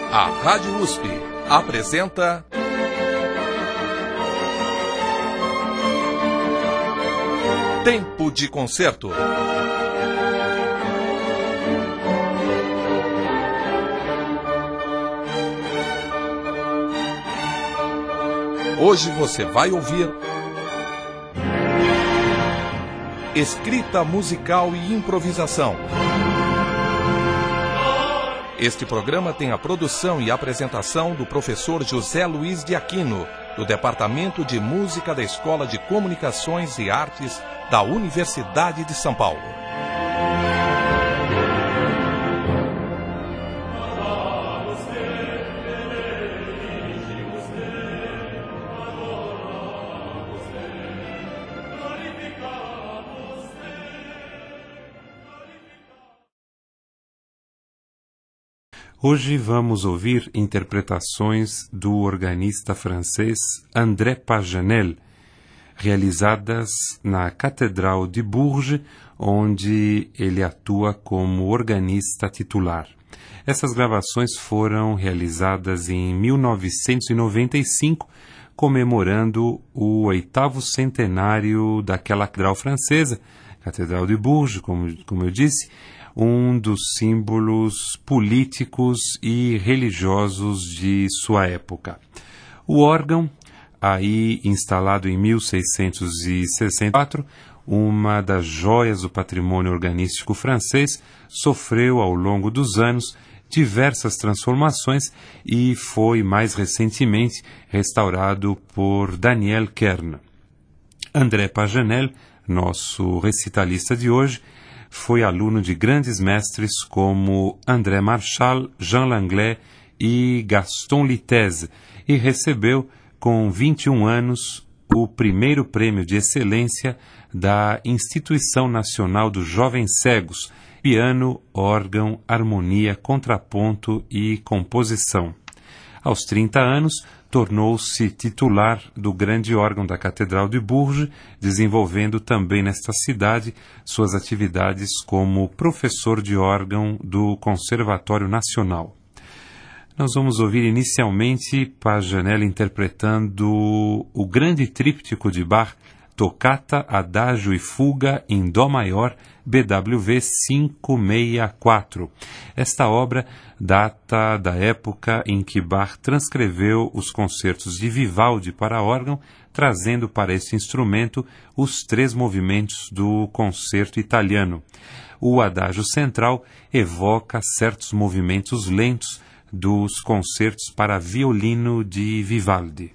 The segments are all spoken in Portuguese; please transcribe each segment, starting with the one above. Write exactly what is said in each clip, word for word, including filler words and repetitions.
A Rádio U S P apresenta Tempo de Concerto. Hoje você vai ouvir escrita musical e improvisação. Este programa tem a produção e apresentação do professor José Luiz de Aquino, do Departamento de Música da Escola de Comunicações e Artes da Universidade de São Paulo. Hoje vamos ouvir interpretações do organista francês André Paganel, realizadas na Catedral de Bourges, onde ele atua como organista titular. Essas gravações foram realizadas em mil novecentos e noventa e cinco, comemorando o oitavo centenário daquela catedral francesa, Catedral de Bourges, como, como eu disse, um dos símbolos políticos e religiosos de sua época. O órgão, aí instalado em mil seiscentos e sessenta e quatro, uma das joias do patrimônio organístico francês, sofreu ao longo dos anos diversas transformações e foi mais recentemente restaurado por Daniel Kern. André Paganel, nosso recitalista de hoje, foi aluno de grandes mestres como André Marchal, Jean Langlais e Gaston Litese e recebeu, com vinte e um anos, o primeiro prêmio de excelência da Instituição Nacional dos Jovens Cegos, piano, órgão, harmonia, contraponto e composição. Aos trinta anos, tornou-se titular do grande órgão da Catedral de Bourges, desenvolvendo também nesta cidade suas atividades como professor de órgão do Conservatório Nacional. Nós vamos ouvir inicialmente Paganel interpretando o grande tríptico de Bach, Toccata, Adágio e Fuga em Dó maior, B W V quinhentos e sessenta e quatro. Esta obra data da época em que Bach transcreveu os concertos de Vivaldi para órgão, trazendo para este instrumento os três movimentos do concerto italiano. O adágio central evoca certos movimentos lentos dos concertos para violino de Vivaldi.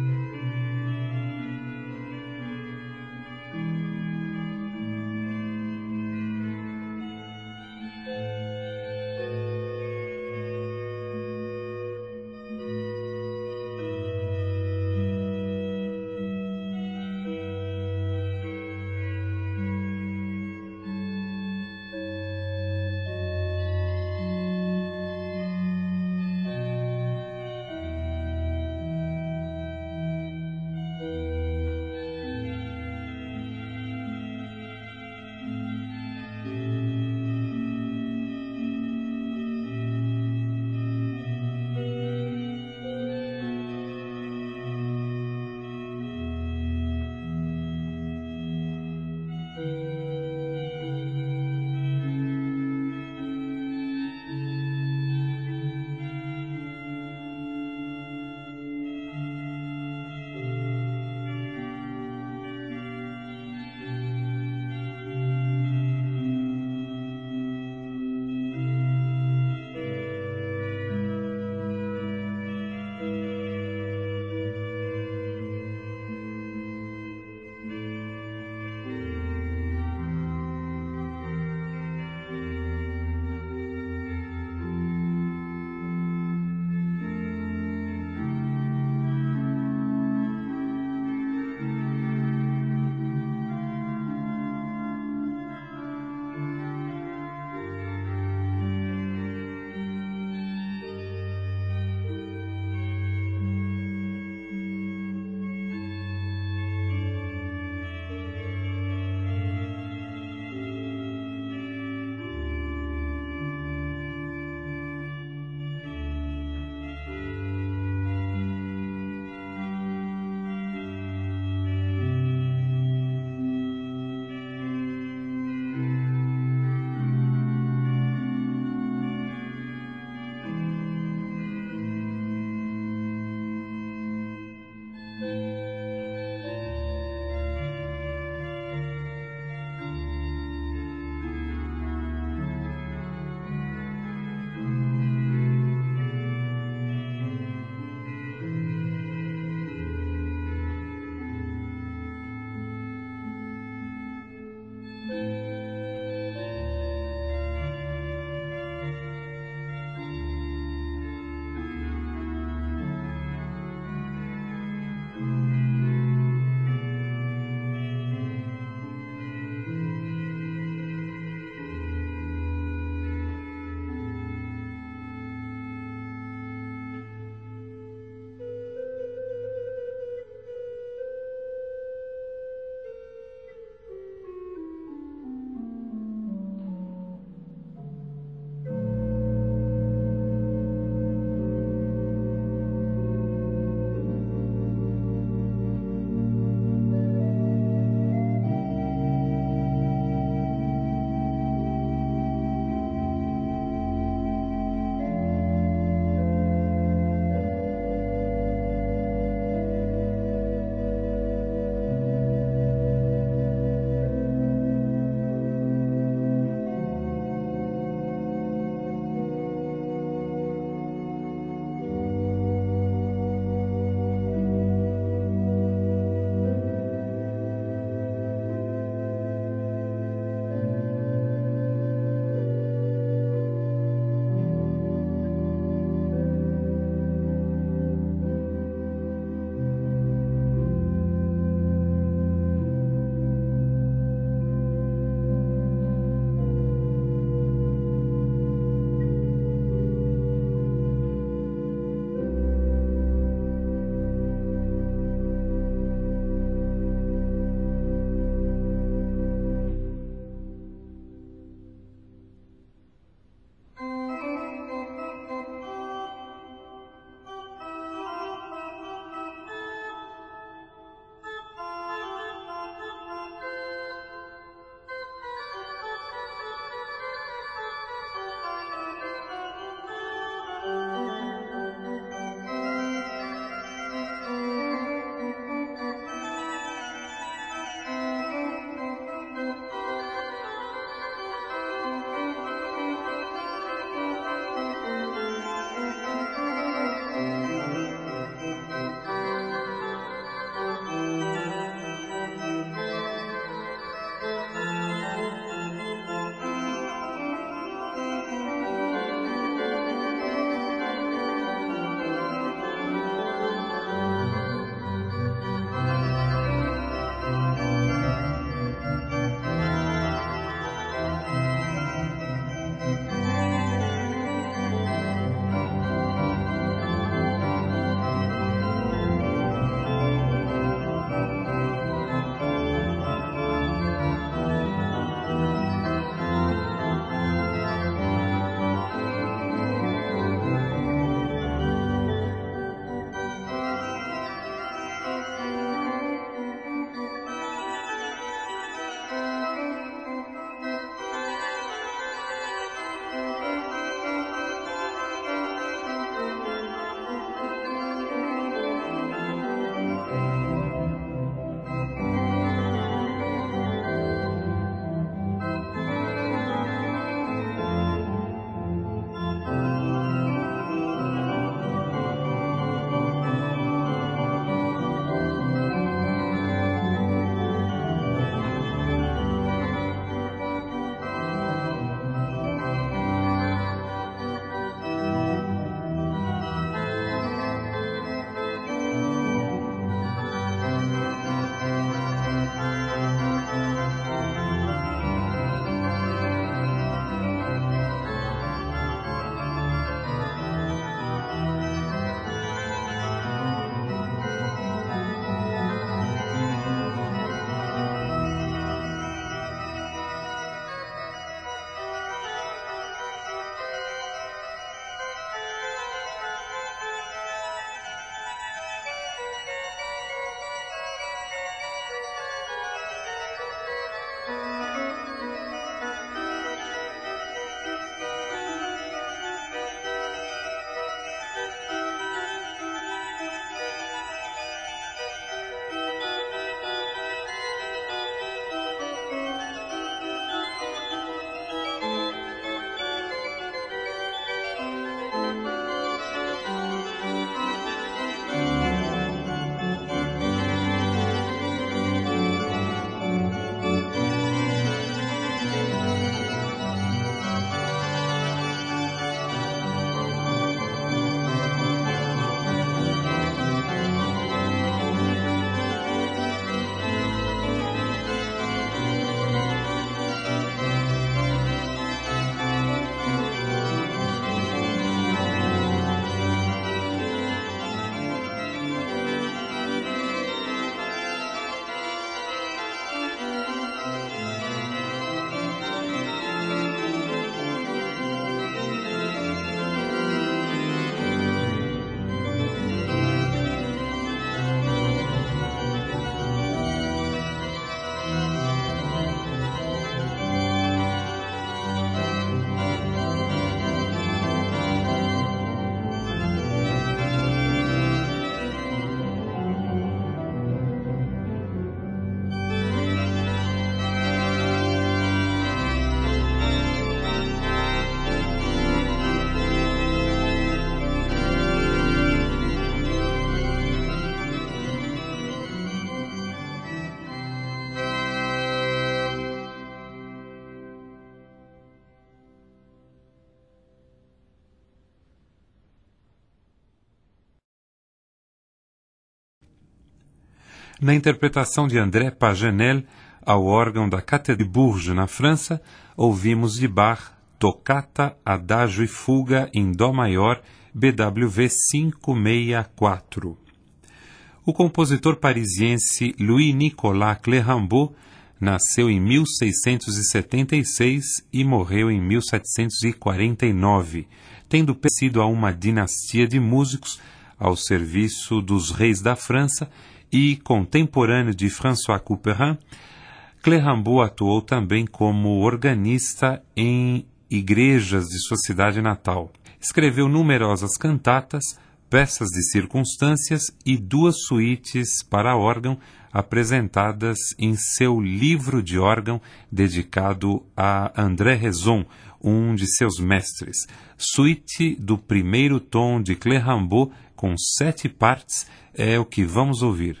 Na interpretação de André Paganel, ao órgão da Cathédrale de Bourges, na França, ouvimos de Bach Toccata, Adagio e Fuga em Dó maior, B W V quinhentos e sessenta e quatro. O compositor parisiense Louis-Nicolas Clérambault nasceu em mil seiscentos e setenta e seis e morreu em mil setecentos e quarenta e nove, tendo pertencido a uma dinastia de músicos ao serviço dos reis da França e contemporâneo de François Couperin. Clérambault atuou também como organista em igrejas de sua cidade natal. Escreveu numerosas cantatas, peças de circunstâncias e duas suítes para órgão apresentadas em seu livro de órgão dedicado a André Rezon, um de seus mestres. Suíte do primeiro tom de Clérambault, com sete partes, é o que vamos ouvir.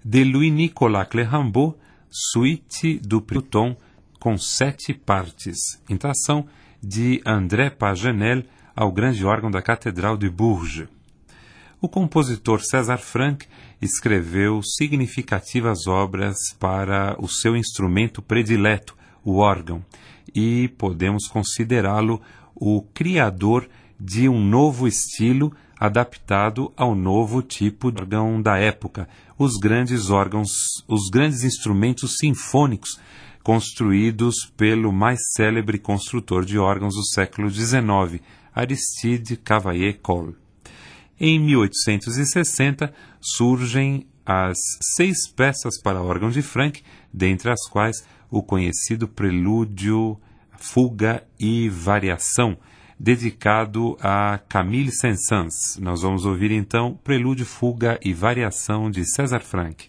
de Louis-Nicolas Clérambault, suíte do primeiro tom, com sete partes, intração de André Paganel ao grande órgão da Catedral de Bourges. O compositor César Franck escreveu significativas obras para o seu instrumento predileto, o órgão, e podemos considerá-lo o criador de um novo estilo adaptado ao novo tipo de órgão da época, os grandes órgãos, os grandes instrumentos sinfônicos construídos pelo mais célebre construtor de órgãos do século dezenove, Aristide Cavaillé-Coll. Em mil oitocentos e sessenta surgem as seis peças para órgão de Franck, dentre as quais o conhecido Prelúdio, Fuga e Variação, dedicado a Camille Saint-Saëns. Nós vamos ouvir então Prelúdio, Fuga e Variação de César Franck.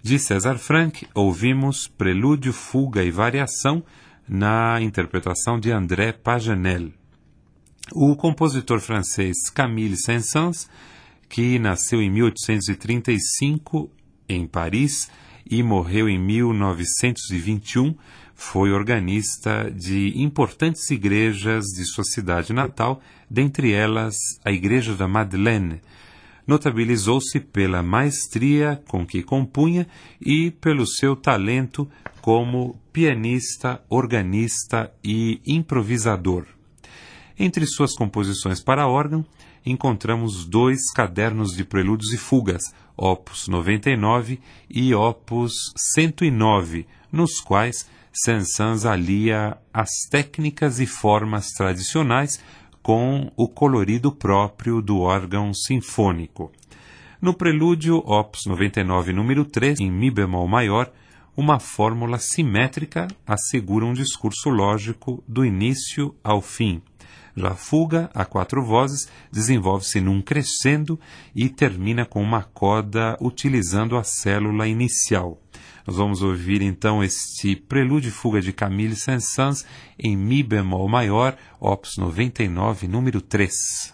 De César Franck, ouvimos Prelúdio, Fuga e Variação na interpretação de André Paganel. O compositor francês Camille Saint-Saëns, que nasceu em mil oitocentos e trinta e cinco em Paris e morreu em mil novecentos e vinte e um, foi organista de importantes igrejas de sua cidade natal, dentre elas a Igreja da Madeleine. Notabilizou-se pela maestria com que compunha e pelo seu talento como pianista, organista e improvisador. Entre suas composições para órgão, encontramos dois cadernos de prelúdios e fugas, opus noventa e nove e opus cento e nove, nos quais Saint-Saëns alia as técnicas e formas tradicionais com o colorido próprio do órgão sinfônico. No prelúdio, opus noventa e nove, número três, em mi bemol maior, uma fórmula simétrica assegura um discurso lógico do início ao fim. Já a fuga, a quatro vozes, desenvolve-se num crescendo e termina com uma coda utilizando a célula inicial. Nós vamos ouvir então este prelúdio e fuga de Camille Saint-Saëns em mi bemol maior, opus noventa e nove, número três.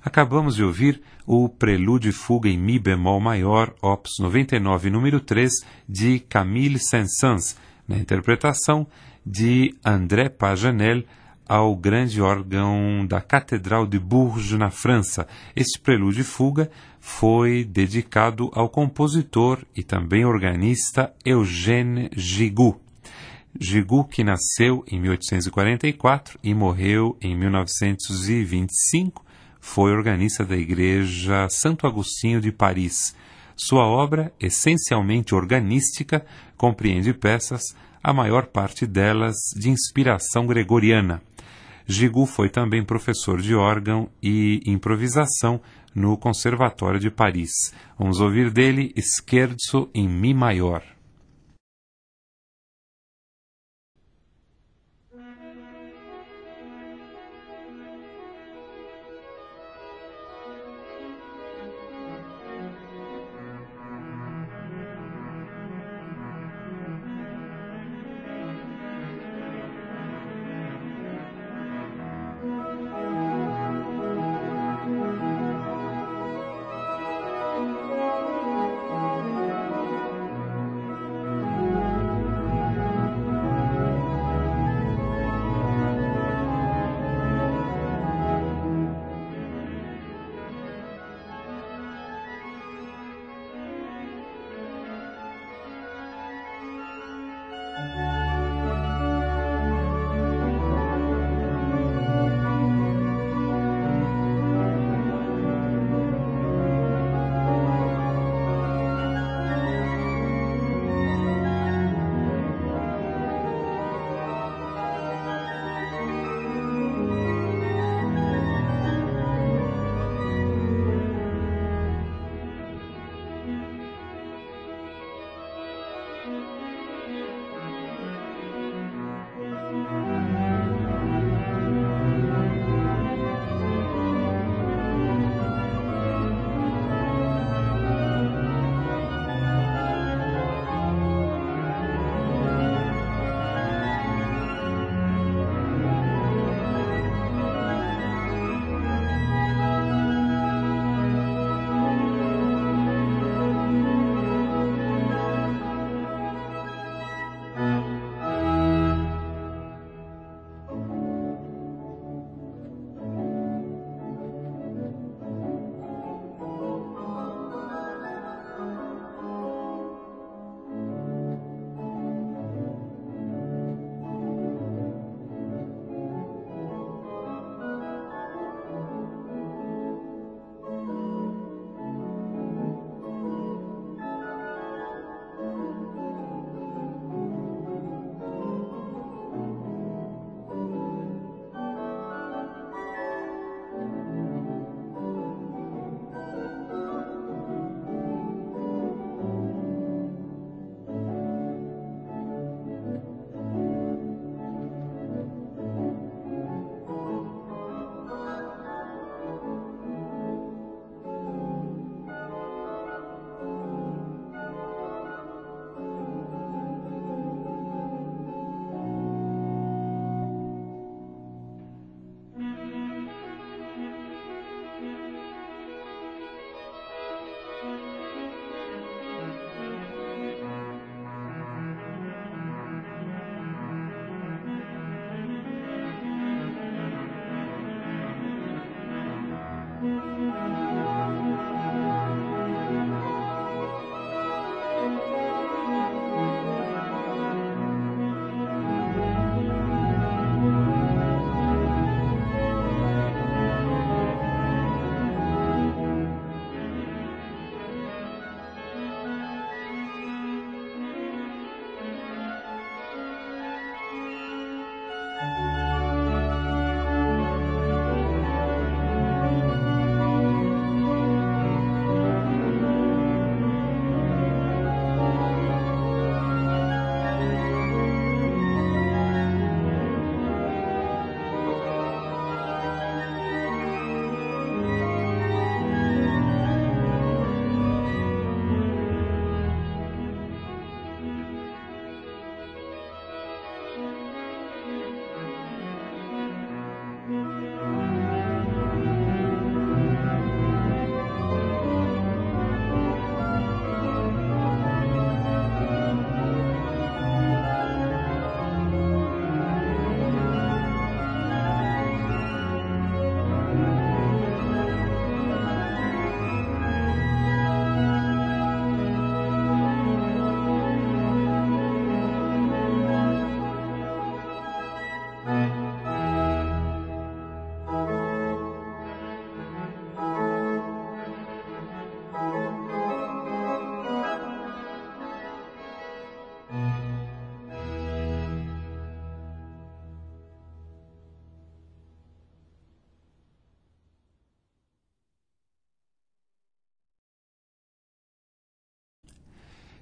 Acabamos de ouvir o Prelúdio e Fuga em Mi bemol maior, opus noventa e nove, número três, de Camille Saint-Saëns, na interpretação de André Paganel, ao grande órgão da Catedral de Bourges, na França. Este Prelúdio e Fuga foi dedicado ao compositor e também organista Eugène Gigoux. Gigoux, que nasceu em mil oitocentos e quarenta e quatro e morreu em mil novecentos e vinte e cinco, foi organista da Igreja Santo Agostinho de Paris. Sua obra, essencialmente organística, compreende peças, a maior parte delas de inspiração gregoriana. Gigoux foi também professor de órgão e improvisação no Conservatório de Paris. Vamos ouvir dele Scherzo em Mi maior.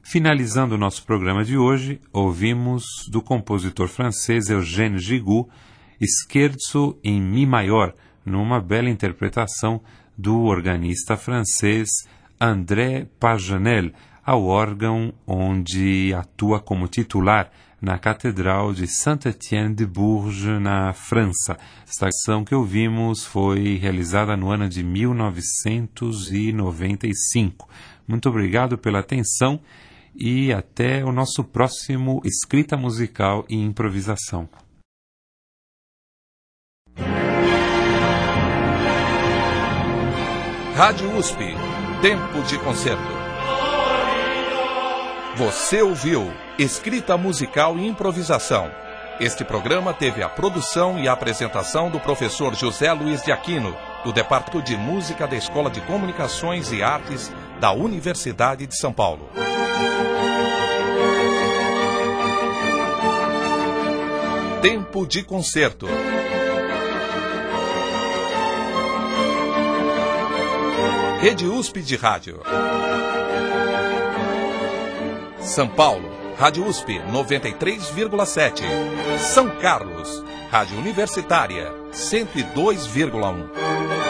Finalizando o nosso programa de hoje, ouvimos do compositor francês Eugène Gigoux, Scherzo em Mi maior, numa bela interpretação do organista francês André Paganel, ao órgão onde atua como titular na Catedral de Saint-Étienne de Bourges, na França. Esta ação que ouvimos foi realizada no ano de mil novecentos e noventa e cinco. Muito obrigado pela atenção e até o nosso próximo Escrita Musical e Improvisação. Rádio U S P, Tempo de Concerto. Você ouviu Escrita Musical e Improvisação. Este programa teve a produção e a apresentação do professor José Luiz de Aquino, do Departamento de Música da Escola de Comunicações e Artes da Universidade de São Paulo. Tempo de Concerto. Rede U S P de Rádio. São Paulo, Rádio U S P noventa e três vírgula sete. São Carlos, Rádio Universitária cento e dois vírgula um.